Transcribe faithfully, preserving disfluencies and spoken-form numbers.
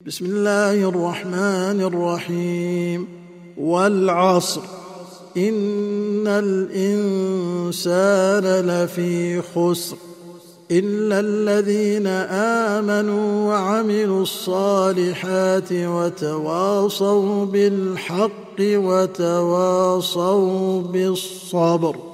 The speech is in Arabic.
بسم الله الرحمن الرحيم والعصر إن الإنسان لفي خسر إلا الذين آمنوا وعملوا الصالحات وتواصوا بالحق وتواصوا بالصبر.